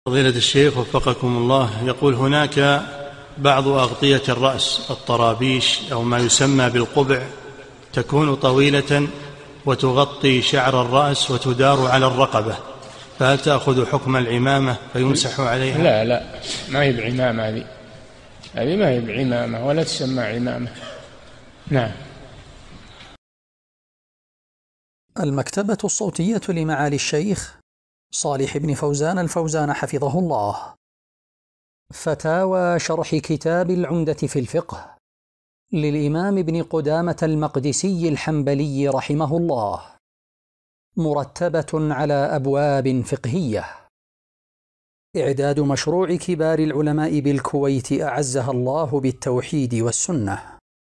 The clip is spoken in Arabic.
فضيلة الشيخ وفقكم الله، يقول هناك بعض أغطية الرأس الطرابيش أو ما يسمى بالقبع تكون طويلة وتغطي شعر الرأس وتدار على الرقبة، فهل تأخذ حكم العمامة فيمسح عليها؟ لا ما هي بعمامة، هذه ما هي بعمامة ولا تسمى عمامة. نعم. المكتبة الصوتية لمعالي الشيخ صالح بن فوزان الفوزان حفظه الله. فتاوى شرح كتاب العمدة في الفقه للإمام ابن قدامة المقدسي الحنبلي رحمه الله، مرتبة على أبواب فقهية. إعداد مشروع كبار العلماء بالكويت أعزها الله بالتوحيد والسنة.